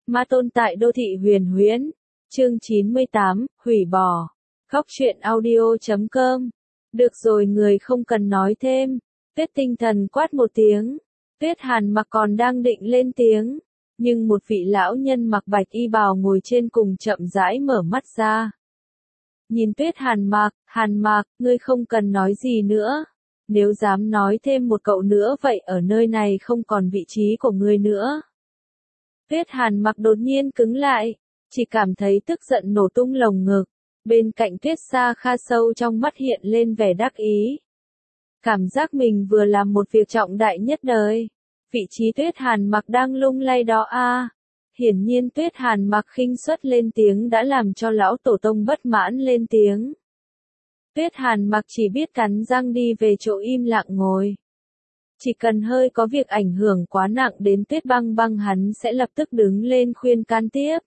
Ma tôn tại đô thị huyền huyễn. Chương 98, hủy bỏ. Góc truyện audio.com. Được rồi, người không cần nói thêm. Tuyết Tinh Thần quát một tiếng. Tuyết Hàn Mặc còn đang định lên tiếng, nhưng một vị lão nhân mặc bạch y bào ngồi trên cùng chậm rãi mở mắt ra. Nhìn Tuyết Hàn Mặc, ngươi không cần nói gì nữa. Nếu dám nói thêm một cậu nữa vậy ở nơi này không còn vị trí của ngươi nữa. Tuyết Hàn Mặc đột nhiên cứng lại, chỉ cảm thấy tức giận nổ tung lồng ngực. Bên cạnh Tuyết Sa Kha sâu trong mắt hiện lên vẻ đắc ý. Cảm giác mình vừa làm một việc trọng đại nhất đời. Vị trí Tuyết Hàn Mặc đang lung lay đó a. Hiển nhiên Tuyết Hàn Mặc khinh suất lên tiếng đã làm cho lão tổ tông bất mãn lên tiếng. Tuyết Hàn Mặc chỉ biết cắn răng đi về chỗ im lặng ngồi. Chỉ cần hơi có việc ảnh hưởng quá nặng đến Tuyết Băng Băng hắn sẽ lập tức đứng lên khuyên can tiếp.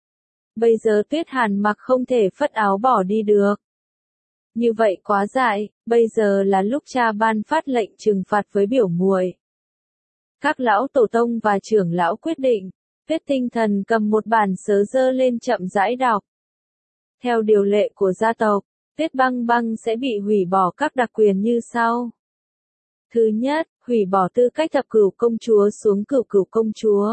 Bây giờ Tuyết Hàn Mặc không thể phất áo bỏ đi được. Như vậy quá dại, bây giờ là lúc cha ban phát lệnh trừng phạt với biểu muội. Các lão tổ tông và trưởng lão quyết định. Tuyết Tinh Thần cầm một bản sớ dơ lên chậm rãi đọc. Theo điều lệ của gia tộc, Tuyết Băng Băng sẽ bị hủy bỏ các đặc quyền như sau. Thứ nhất, hủy bỏ tư cách thập cửu công chúa xuống cửu cửu công chúa.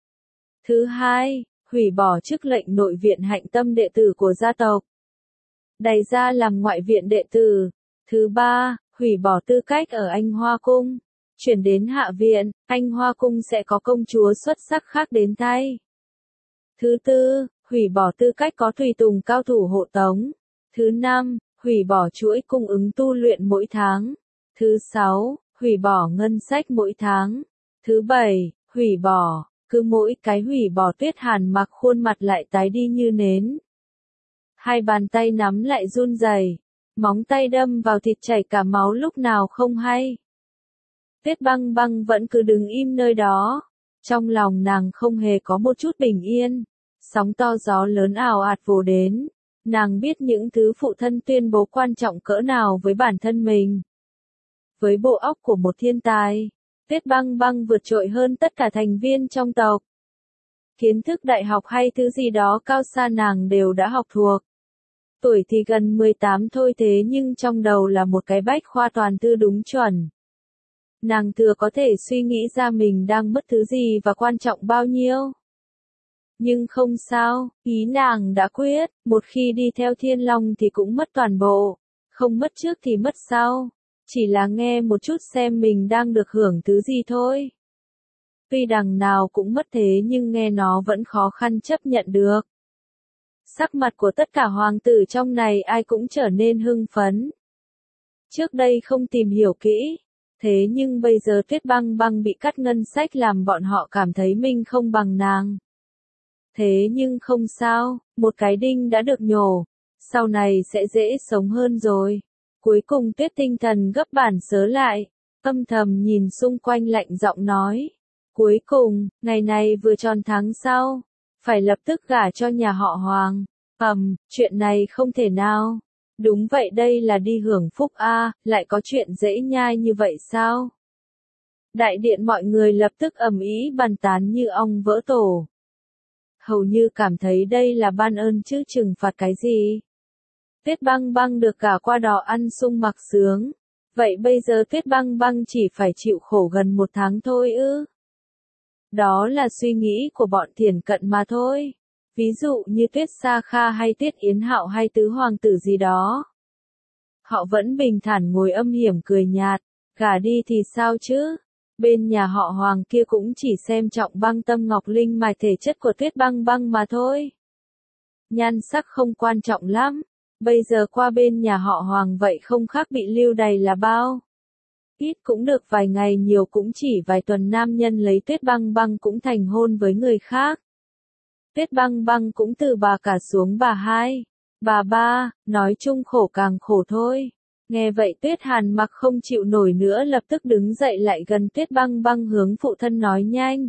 Thứ hai, hủy bỏ chức lệnh nội viện hạnh tâm đệ tử của gia tộc. Đày ra làm ngoại viện đệ tử. Thứ ba, hủy bỏ tư cách ở Anh Hoa Cung. Chuyển đến Hạ viện, Anh Hoa Cung sẽ có công chúa xuất sắc khác đến thay. Thứ tư, hủy bỏ tư cách có tùy tùng cao thủ hộ tống. Thứ năm, hủy bỏ chuỗi cung ứng tu luyện mỗi tháng. Thứ sáu, hủy bỏ ngân sách mỗi tháng. Thứ bảy, hủy bỏ, cứ mỗi cái hủy bỏ Tuyết Hàn Mặc khuôn mặt lại tái đi như nến. Hai bàn tay nắm lại run rẩy, móng tay đâm vào thịt chảy cả máu lúc nào không hay. Tuyết Băng Băng vẫn cứ đứng im nơi đó. Trong lòng nàng không hề có một chút bình yên. Sóng to gió lớn ào ạt vồ đến. Nàng biết những thứ phụ thân tuyên bố quan trọng cỡ nào với bản thân mình. Với bộ óc của một thiên tài, Tuyết Băng Băng vượt trội hơn tất cả thành viên trong tộc. Kiến thức đại học hay thứ gì đó cao xa nàng đều đã học thuộc. Tuổi thì gần 18 thôi thế nhưng trong đầu là một cái bách khoa toàn thư đúng chuẩn. Nàng thừa có thể suy nghĩ ra mình đang mất thứ gì và quan trọng bao nhiêu. Nhưng không sao, ý nàng đã quyết, một khi đi theo Thiên Long thì cũng mất toàn bộ. Không mất trước thì mất sau. Chỉ là nghe một chút xem mình đang được hưởng thứ gì thôi. Tuy đằng nào cũng mất thế nhưng nghe nó vẫn khó khăn chấp nhận được. Sắc mặt của tất cả hoàng tử trong này ai cũng trở nên hưng phấn. Trước đây không tìm hiểu kỹ. Thế nhưng bây giờ Tuyết Băng Băng bị cắt ngân sách làm bọn họ cảm thấy mình không bằng nàng. Thế nhưng không sao, một cái đinh đã được nhổ. Sau này sẽ dễ sống hơn rồi. Cuối cùng Tuyết Tinh Thần gấp bản sớ lại. Âm thầm nhìn xung quanh lạnh giọng nói. Cuối cùng, ngày này vừa tròn tháng sau. Phải lập tức gả cho nhà họ Hoàng. Chuyện này không thể nào. Đúng vậy, đây là đi hưởng phúc a, lại có chuyện dễ nhai như vậy sao? Đại điện mọi người lập tức ầm ĩ bàn tán như ong vỡ tổ. Hầu như cảm thấy đây là ban ơn chứ trừng phạt cái gì. Tuyết Băng Băng được cả qua đò ăn sung mặc sướng. Vậy bây giờ Tuyết Băng Băng chỉ phải chịu khổ gần 1 tháng thôi ư? Đó là suy nghĩ của bọn thiển cận mà thôi. Ví dụ như Tuyết Sa Kha hay Tuyết Yến Hạo hay tứ hoàng tử gì đó. Họ vẫn bình thản ngồi âm hiểm cười nhạt, gả đi thì sao chứ? Bên nhà họ Hoàng kia cũng chỉ xem trọng Băng Tâm Ngọc Linh mài thể chất của Tuyết Băng Băng mà thôi. Nhan sắc không quan trọng lắm, bây giờ qua bên nhà họ Hoàng vậy không khác bị lưu đày là bao. Ít cũng được vài ngày, nhiều cũng chỉ vài tuần, nam nhân lấy Tuyết Băng Băng cũng thành hôn với người khác. Tuyết Băng Băng cũng từ bà cả xuống bà hai, bà ba, nói chung khổ càng khổ thôi. Nghe vậy Tuyết Hàn Mặc không chịu nổi nữa lập tức đứng dậy lại gần Tuyết Băng Băng hướng phụ thân nói nhanh.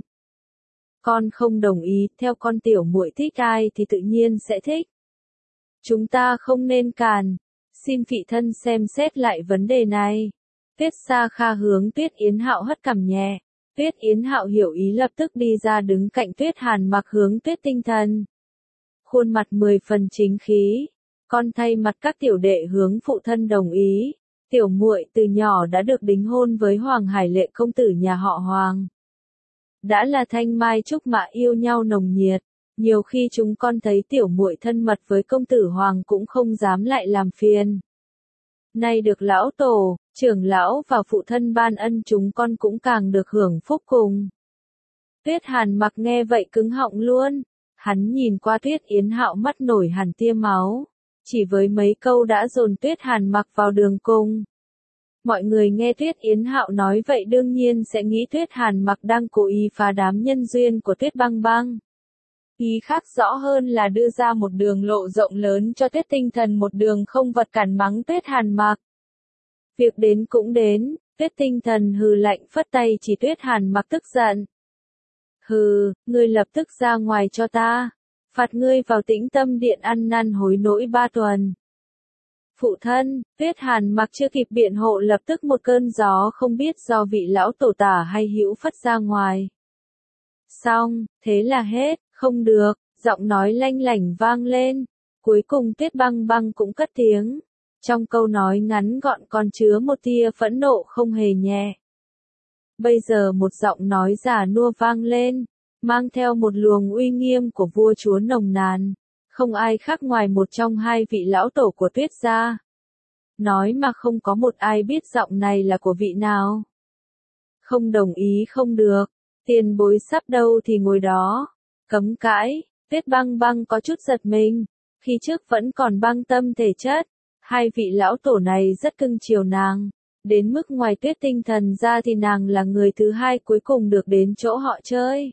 Con không đồng ý, theo con tiểu muội thích ai thì tự nhiên sẽ thích. Chúng ta không nên càn, xin phụ thân xem xét lại vấn đề này. Tuyết Sa Kha hướng Tuyết Yến Hạo hất cằm nhẹ. Tuyết Yến Hạo hiểu ý lập tức đi ra đứng cạnh Tuyết Hàn Mặc hướng Tuyết Tinh Thần. Khuôn mặt 10 phần chính khí. Con thay mặt các tiểu đệ hướng phụ thân đồng ý. Tiểu muội từ nhỏ đã được đính hôn với Hoàng Hải Lệ công tử nhà họ Hoàng. Đã là thanh mai trúc mã yêu nhau nồng nhiệt. Nhiều khi chúng con thấy tiểu muội thân mật với công tử Hoàng cũng không dám lại làm phiền. Nay được lão tổ, trưởng lão và phụ thân ban ân chúng con cũng càng được hưởng phúc cùng. Tuyết Hàn Mặc nghe vậy cứng họng luôn. Hắn nhìn qua Tuyết Yến Hạo mắt nổi hẳn tia máu. Chỉ với mấy câu đã dồn Tuyết Hàn Mặc vào đường cùng. Mọi người nghe Tuyết Yến Hạo nói vậy đương nhiên sẽ nghĩ Tuyết Hàn Mặc đang cố ý phá đám nhân duyên của Tuyết Băng Băng. Ý khác rõ hơn là đưa ra một đường lộ rộng lớn cho Tuyết Tinh Thần một đường không vật cản mắng Tuyết Hàn Mặc. Việc đến cũng đến, Tuyết Tinh Thần hừ lạnh phất tay chỉ Tuyết Hàn Mặc tức giận. Hừ, ngươi lập tức ra ngoài cho ta. Phạt ngươi vào Tĩnh Tâm Điện ăn năn hối lỗi 3 tuần. Phụ thân, Tuyết Hàn Mặc chưa kịp biện hộ lập tức một cơn gió không biết do vị lão tổ tả hay hữu phất ra ngoài. Xong, thế là hết, không được, giọng nói lanh lảnh vang lên. Cuối cùng Tuyết Băng Băng cũng cất tiếng. Trong câu nói ngắn gọn còn chứa một tia phẫn nộ không hề nhẹ. Bây giờ một giọng nói già nua vang lên, mang theo một luồng uy nghiêm của vua chúa nồng nàn. Không ai khác ngoài một trong hai vị lão tổ của Tuyết gia. Nói mà không có một ai biết giọng này là của vị nào. Không đồng ý không được, tiền bối sắp đâu thì ngồi đó. Cấm cãi, Tuyết Băng Băng có chút giật mình, khi trước vẫn còn băng tâm thể chất. Hai vị lão tổ này rất cưng chiều nàng. Đến mức ngoài Tuyết Tinh Thần ra thì nàng là người thứ hai cuối cùng được đến chỗ họ chơi.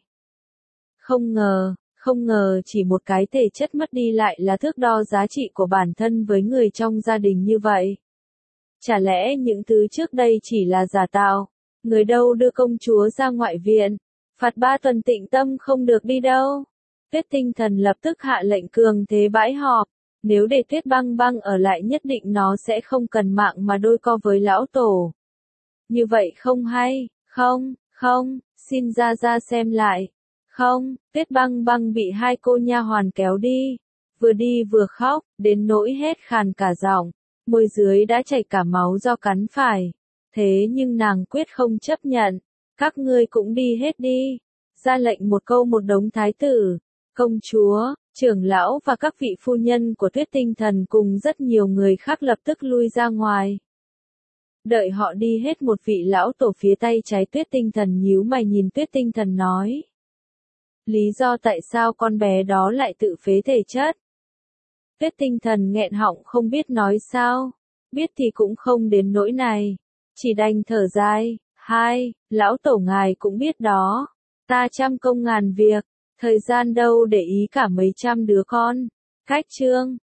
Không ngờ chỉ một cái thể chất mất đi lại là thước đo giá trị của bản thân với người trong gia đình như vậy. Chả lẽ những thứ trước đây chỉ là giả tạo, người đâu đưa công chúa ra ngoại viện, phạt 3 tuần Tịnh Tâm không được đi đâu. Tuyết Tinh Thần lập tức hạ lệnh cường thế bãi họp, nếu để Tuyết Băng Băng ở lại nhất định nó sẽ không cần mạng mà đôi co với lão tổ. Như vậy không hay, không, xin ra xem lại. Không, Tuyết Băng Băng bị hai cô nha hoàn kéo đi vừa khóc, đến nỗi hét khàn cả giọng, môi dưới đã chảy cả máu do cắn phải. Thế nhưng nàng quyết không chấp nhận, các ngươi cũng đi hết đi. Ra lệnh một câu một đống thái tử, công chúa, trưởng lão và các vị phu nhân của Tuyết Tinh Thần cùng rất nhiều người khác lập tức lui ra ngoài. Đợi họ đi hết một vị lão tổ phía tay trái Tuyết Tinh Thần nhíu mày nhìn Tuyết Tinh Thần nói. Lý do tại sao con bé đó lại tự phế thể chất? Tuyết Tinh Thần nghẹn họng không biết nói sao, biết thì cũng không đến nỗi này, chỉ đành thở dài, lão tổ ngài cũng biết đó, ta trăm công ngàn việc, thời gian đâu để ý cả mấy trăm đứa con, cách chương.